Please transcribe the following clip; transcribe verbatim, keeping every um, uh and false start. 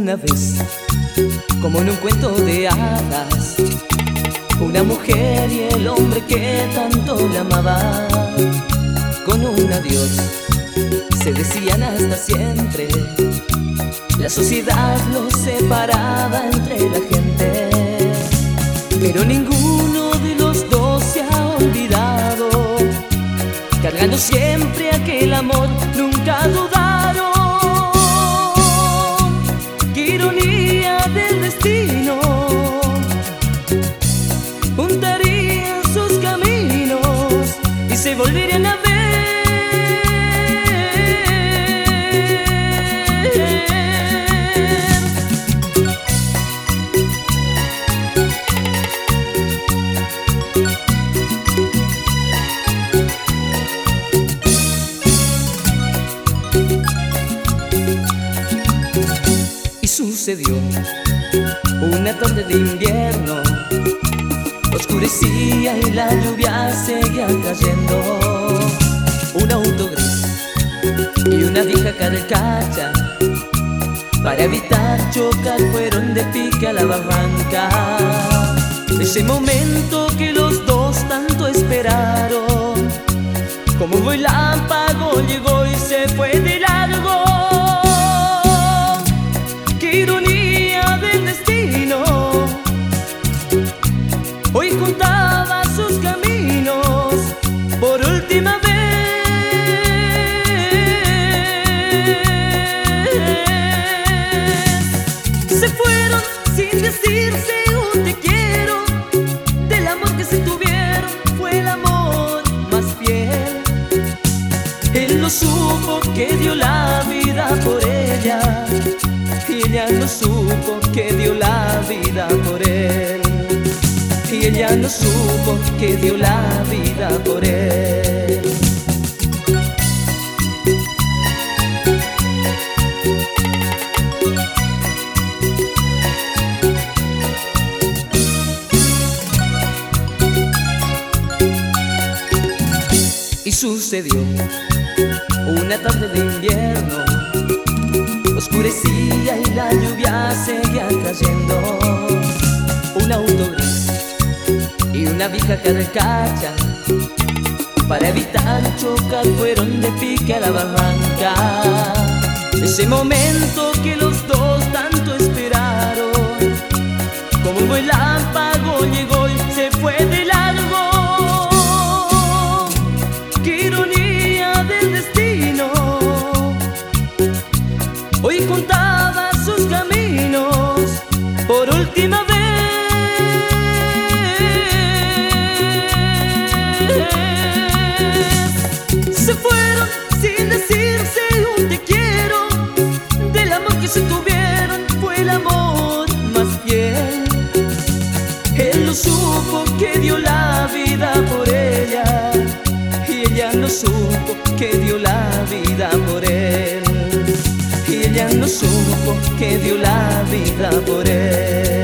Una vez, como en un cuento de hadas, una mujer y el hombre que tanto la amaba, con un adiós se decían hasta siempre. La sociedad los separaba entre la gente, pero ninguno de los dos se ha olvidado, cargando siempre aquel amor, nunca dudaron. Qué ironía del destino, juntarían sus caminos y se volverían a ver. Sucedió una tarde de invierno, oscurecía y la lluvia seguía cayendo. Un auto gris y una vieja carcacha, para evitar chocar fueron de pique a la barranca. Ese momento que los dos tanto esperaron, como un relámpago llegó y se fue de largo. Qué ironía del destino, hoy juntaba sus caminos por última vez. Se fueron sin decirse un te quiero, del amor que se tuvieron fue el amor más fiel. Él no supo que dio la vida por ella, y ella no supo que dio la vida por él. Y ella no supo que dio la vida por él. Y sucedió una tarde de invierno, oscurecía y la lluvia seguía cayendo. Un auto gris y una vieja carcacha, para evitar chocar fueron de pique a la barranca. Ese momento que los dos tanto esperaron, como un relámpago llegó y se fue de largo. Qué ironía del destino, hoy juntaba sus caminos por última vez. Se fueron sin decirse un te quiero, del amor que se tuvieron fue el amor más fiel. Él no supo que dio la vida por ella, y ella no supo que dio la vida por él. Y ella no supo que dio la vida por él.